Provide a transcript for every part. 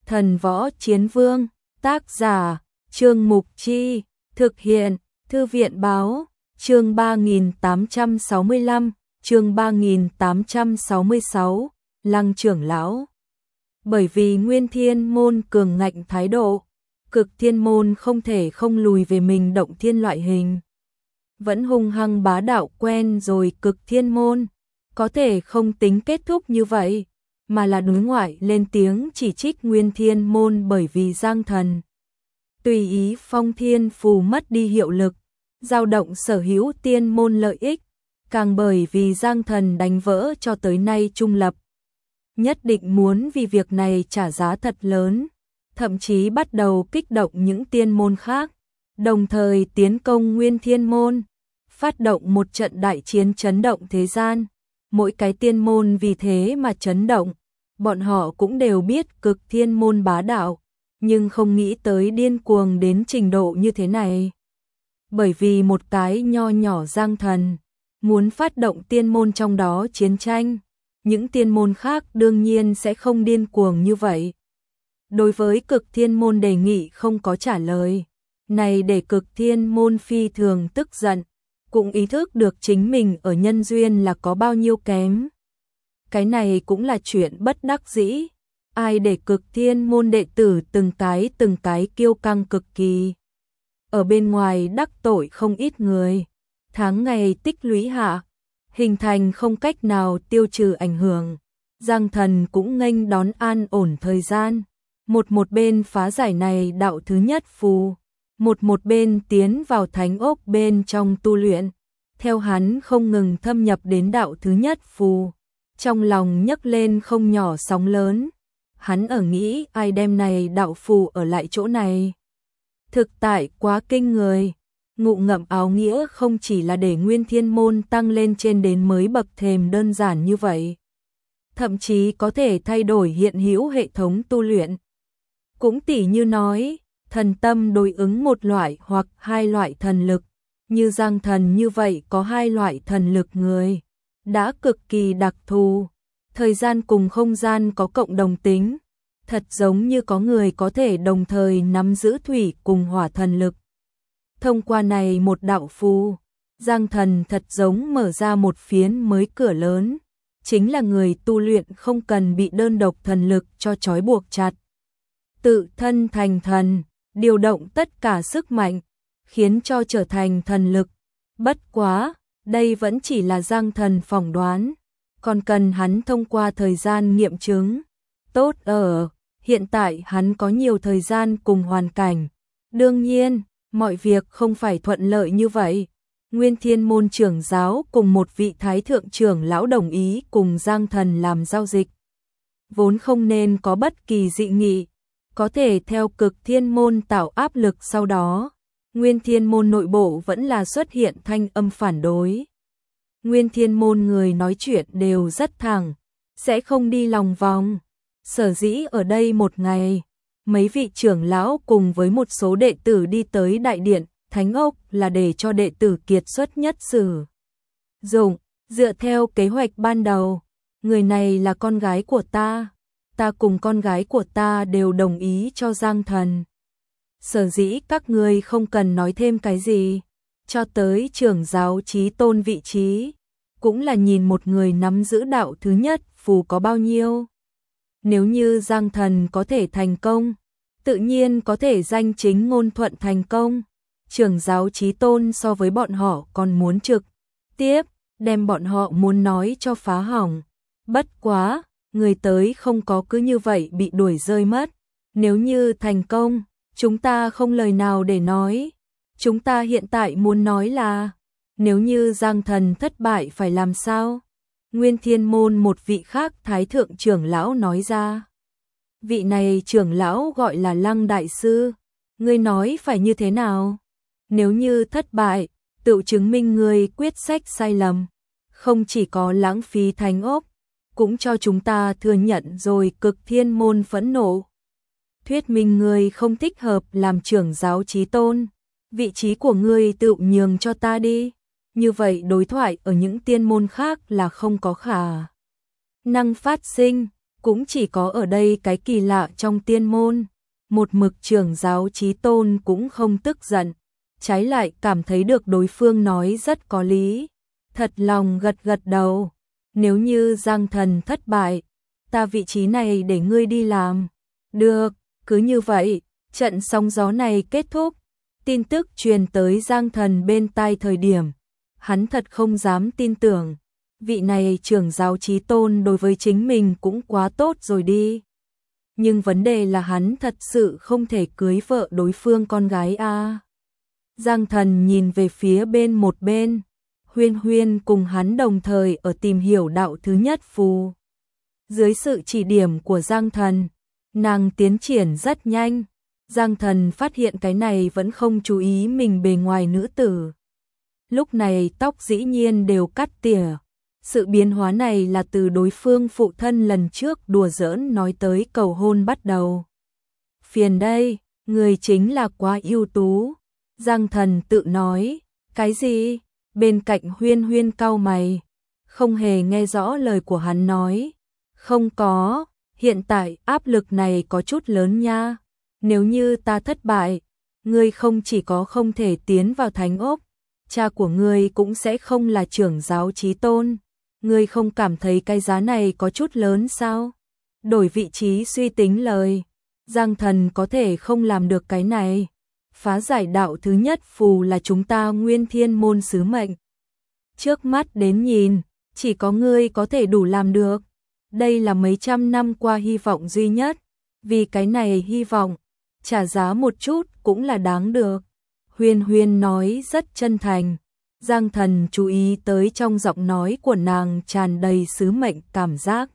Thần Võ Chiến Vương, tác giả, Trương Mục Chi, thực hiện, Thư viện Báo, chương 3865, chương 3866, Lăng trưởng lão. Bởi vì Nguyên Thiên Môn cường ngạnh thái độ, Cực Thiên Môn không thể không lùi về mình động thiên loại hình. Vẫn hung hăng bá đạo quen rồi Cực Thiên Môn, có thể không tính kết thúc như vậy, mà là đối ngoại lên tiếng chỉ trích Nguyên Thiên Môn bởi vì Giang Thần tùy ý phong thiên phù mất đi hiệu lực, dao động sở hữu tiên môn lợi ích, càng bởi vì Giang Thần đánh vỡ cho tới nay trung lập. Nhất định muốn vì việc này trả giá thật lớn, thậm chí bắt đầu kích động những tiên môn khác, đồng thời tiến công Nguyên Thiên Môn, phát động một trận đại chiến chấn động thế gian. Mỗi cái tiên môn vì thế mà chấn động, bọn họ cũng đều biết Cực Thiên Môn bá đạo, nhưng không nghĩ tới điên cuồng đến trình độ như thế này. Bởi vì một cái nho nhỏ Giang Thần, muốn phát động tiên môn trong đó chiến tranh, những tiên môn khác đương nhiên sẽ không điên cuồng như vậy. Đối với Cực Thiên Môn đề nghị không có trả lời, này để Cực Thiên Môn phi thường tức giận, cũng ý thức được chính mình ở nhân duyên là có bao nhiêu kém. Cái này cũng là chuyện bất đắc dĩ, ai để Cực Thiên Môn đệ tử từng cái kiêu căng cực kỳ. Ở bên ngoài đắc tội không ít người, tháng ngày tích lũy hạ, hình thành không cách nào tiêu trừ ảnh hưởng. Giang Thần cũng nghênh đón an ổn thời gian, một bên phá giải này đạo thứ nhất phù, một bên tiến vào thánh ốc bên trong tu luyện. Theo hắn không ngừng thâm nhập đến đạo thứ nhất phù, trong lòng nhấc lên không nhỏ sóng lớn. Hắn ở nghĩ ai đem này đạo phù ở lại chỗ này. Thực tại quá kinh người, ngụ ngậm áo nghĩa không chỉ là để Nguyên Thiên Môn tăng lên trên đến mới bậc thềm đơn giản như vậy. Thậm chí có thể thay đổi hiện hữu hệ thống tu luyện. Cũng tỉ như nói, thần tâm đối ứng một loại hoặc hai loại thần lực, như Giang Thần như vậy có hai loại thần lực người, đã cực kỳ đặc thù, thời gian cùng không gian có cộng đồng tính, thật giống như có người có thể đồng thời nắm giữ thủy cùng hỏa thần lực. Thông qua này một đạo phù, Giang Thần thật giống mở ra một phiến mới cửa lớn, chính là người tu luyện không cần bị đơn độc thần lực cho trói buộc chặt. Tự thân thành thần, điều động tất cả sức mạnh, khiến cho trở thành thần lực. Bất quá, đây vẫn chỉ là Giang Thần phỏng đoán, còn cần hắn thông qua thời gian nghiệm chứng. Tốt ở, hiện tại hắn có nhiều thời gian cùng hoàn cảnh. Đương nhiên, mọi việc không phải thuận lợi như vậy. Nguyên Thiên Môn trưởng giáo cùng một vị thái thượng trưởng lão đồng ý cùng Giang Thần làm giao dịch. Vốn không nên có bất kỳ dị nghị, có thể theo Cực Thiên Môn tạo áp lực sau đó. Nguyên Thiên Môn nội bộ vẫn là xuất hiện thanh âm phản đối. Nguyên Thiên Môn người nói chuyện đều rất thẳng, sẽ không đi lòng vòng. Sở dĩ ở đây một ngày, mấy vị trưởng lão cùng với một số đệ tử đi tới đại điện Thánh Ốc là để cho đệ tử kiệt xuất nhất sử dụng. Dựa theo kế hoạch ban đầu, người này là con gái của ta cùng con gái của ta đều đồng ý cho Giang Thần. Sở dĩ các ngươi không cần nói thêm cái gì, cho tới trưởng giáo chí tôn vị trí, cũng là nhìn một người nắm giữ đạo thứ nhất phù có bao nhiêu. Nếu như Giang Thần có thể thành công, tự nhiên có thể danh chính ngôn thuận thành công. Trưởng giáo chí tôn so với bọn họ còn muốn trực tiếp đem bọn họ muốn nói cho phá hỏng. Bất quá, người tới không có cứ như vậy bị đuổi rơi mất. Nếu như thành công, chúng ta không lời nào để nói. Chúng ta hiện tại muốn nói là, nếu như Giang Thần thất bại phải làm sao? Nguyên Thiên Môn một vị khác thái thượng trưởng lão nói ra. Vị này trưởng lão gọi là Lăng Đại Sư. Ngươi nói phải như thế nào? Nếu như thất bại, tự chứng minh ngươi quyết sách sai lầm. Không chỉ có lãng phí Thánh Ốc, cũng cho chúng ta thừa nhận rồi. Cực Thiên Môn phẫn nộ. Thuyết minh ngươi không thích hợp làm trưởng giáo chí tôn. Vị trí của ngươi tự nhường cho ta đi. Như vậy đối thoại ở những tiên môn khác là không có khả năng phát sinh. cũng chỉ có ở đây cái kỳ lạ trong tiên môn. Một mực trưởng giáo Chí Tôn cũng không tức giận, trái lại cảm thấy được đối phương nói rất có lý, thật lòng gật gật đầu. Nếu như Giang Thần thất bại, ta vị trí này để ngươi đi làm. Được, cứ như vậy. Trận sóng gió này kết thúc, tin tức truyền tới Giang Thần bên tai thời điểm, hắn thật không dám tin tưởng, vị này trưởng giáo Chí Tôn đối với chính mình cũng quá tốt rồi đi. Nhưng vấn đề là hắn thật sự không thể cưới vợ đối phương con gái a. Giang Thần nhìn về phía một bên, Huyên Huyên cùng hắn đồng thời ở tìm hiểu đạo thứ nhất phù. Dưới sự chỉ điểm của Giang Thần, nàng tiến triển rất nhanh. Giang Thần phát hiện cái này vẫn không chú ý mình bề ngoài nữ tử. Lúc này tóc dĩ nhiên đều cắt tỉa. Sự biến hóa này là từ đối phương phụ thân lần trước đùa giỡn nói tới cầu hôn bắt đầu. Phiền đây, người chính là quá ưu tú. Giang Thần tự nói. Cái gì? Bên cạnh Huyên Huyên cau mày, không hề nghe rõ lời của hắn nói. Không có, hiện tại áp lực này có chút lớn nha. Nếu như ta thất bại, ngươi không chỉ có không thể tiến vào thánh ốc, cha của ngươi cũng sẽ không là trưởng giáo Chí Tôn. Ngươi không cảm thấy cái giá này có chút lớn sao? Đổi vị trí suy tính lời, Giang Thần có thể không làm được cái này. Phá giải đạo thứ nhất phù là chúng ta Nguyên Thiên môn sứ mệnh. Trước mắt đến nhìn, chỉ có ngươi có thể đủ làm được. Đây là mấy trăm năm qua hy vọng duy nhất. Vì cái này hy vọng, trả giá một chút cũng là đáng được. Huyên Huyên nói rất chân thành. Giang Thần chú ý tới trong giọng nói của nàng tràn đầy sứ mệnh cảm giác.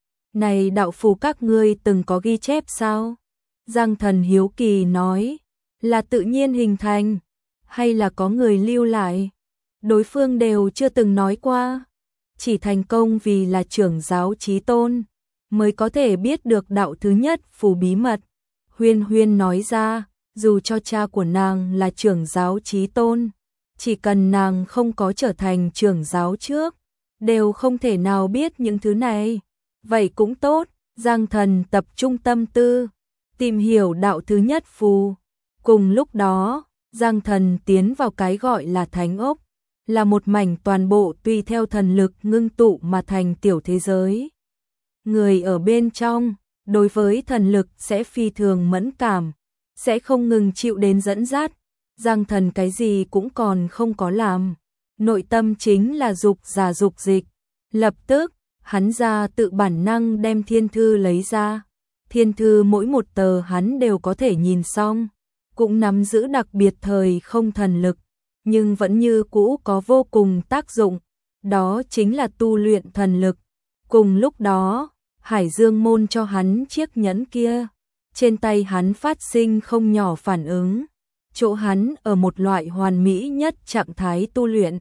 Này đạo phù các ngươi từng có ghi chép sao? Giang Thần hiếu kỳ nói. Là tự nhiên hình thành, hay là có người lưu lại? Đối phương đều chưa từng nói qua. Chỉ thành công vì là trưởng giáo Chí Tôn, mới có thể biết được đạo thứ nhất phù bí mật. Huyên Huyên nói ra, dù cho cha của nàng là trưởng giáo Chí Tôn, chỉ cần nàng không có trở thành trưởng giáo trước, đều không thể nào biết những thứ này. Vậy cũng tốt, Giang Thần tập trung tâm tư, tìm hiểu đạo thứ nhất phù. Cùng lúc đó, Giang Thần tiến vào cái gọi là thánh ốc, là một mảnh toàn bộ tùy theo thần lực ngưng tụ mà thành tiểu thế giới. Người ở bên trong, đối với thần lực sẽ phi thường mẫn cảm, sẽ không ngừng chịu đến dẫn dắt. Giang Thần cái gì cũng còn không có làm, nội tâm chính là dục giả dục dịch. Lập tức, hắn ra tự bản năng đem thiên thư lấy ra. Thiên thư mỗi một tờ hắn đều có thể nhìn xong, cũng nắm giữ đặc biệt thời không thần lực, nhưng vẫn như cũ có vô cùng tác dụng, đó chính là tu luyện thần lực. Cùng lúc đó, Hải Dương môn cho hắn chiếc nhẫn kia, trên tay hắn phát sinh không nhỏ phản ứng, chỗ hắn ở một loại hoàn mỹ nhất trạng thái tu luyện.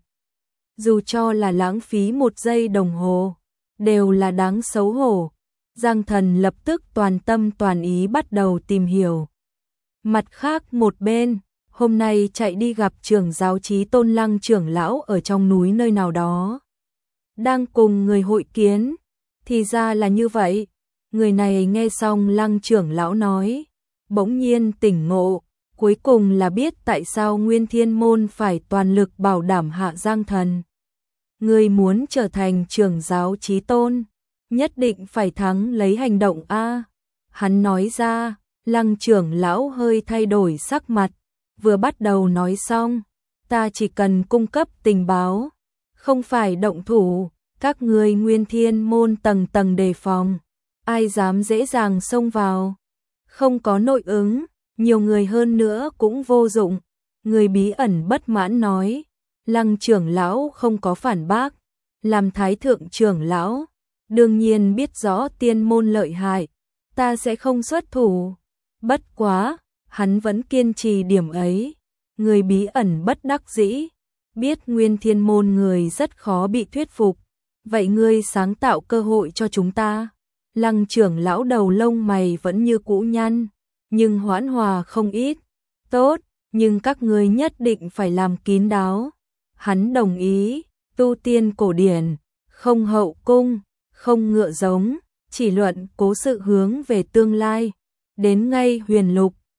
Dù cho là lãng phí 1 giây đồng hồ, đều là đáng xấu hổ. Giang Thần lập tức toàn tâm toàn ý bắt đầu tìm hiểu. Mặt khác một bên, hôm nay chạy đi gặp trưởng giáo Chí Tôn Lăng trưởng lão ở trong núi nơi nào đó. Đang cùng người hội kiến, thì ra là như vậy. Người này nghe xong Lăng trưởng lão nói, bỗng nhiên tỉnh ngộ, cuối cùng là biết tại sao Nguyên Thiên môn phải toàn lực bảo đảm hạ Giang Thần. Người muốn trở thành trưởng giáo Chí Tôn, nhất định phải thắng lấy hành động a. Hắn nói ra. Lăng trưởng lão hơi thay đổi sắc mặt, vừa bắt đầu nói xong, ta chỉ cần cung cấp tình báo, không phải động thủ, các ngươi Nguyên Thiên môn tầng tầng đề phòng, ai dám dễ dàng xông vào, không có nội ứng, nhiều người hơn nữa cũng vô dụng. Người bí ẩn bất mãn nói. Lăng trưởng lão không có phản bác, làm thái thượng trưởng lão, đương nhiên biết rõ tiên môn lợi hại, ta sẽ không xuất thủ. Bất quá, hắn vẫn kiên trì điểm ấy. Người bí ẩn bất đắc dĩ, biết Nguyên Thiên môn người rất khó bị thuyết phục. Vậy ngươi sáng tạo cơ hội cho chúng ta. Lăng trưởng lão đầu lông mày vẫn như cũ nhăn, nhưng hoãn hòa không ít. Tốt, nhưng các ngươi nhất định phải làm kín đáo. Hắn đồng ý, tu tiên cổ điển, không hậu cung, không ngựa giống, chỉ luận cố sự hướng về tương lai. Đến ngay huyền lục,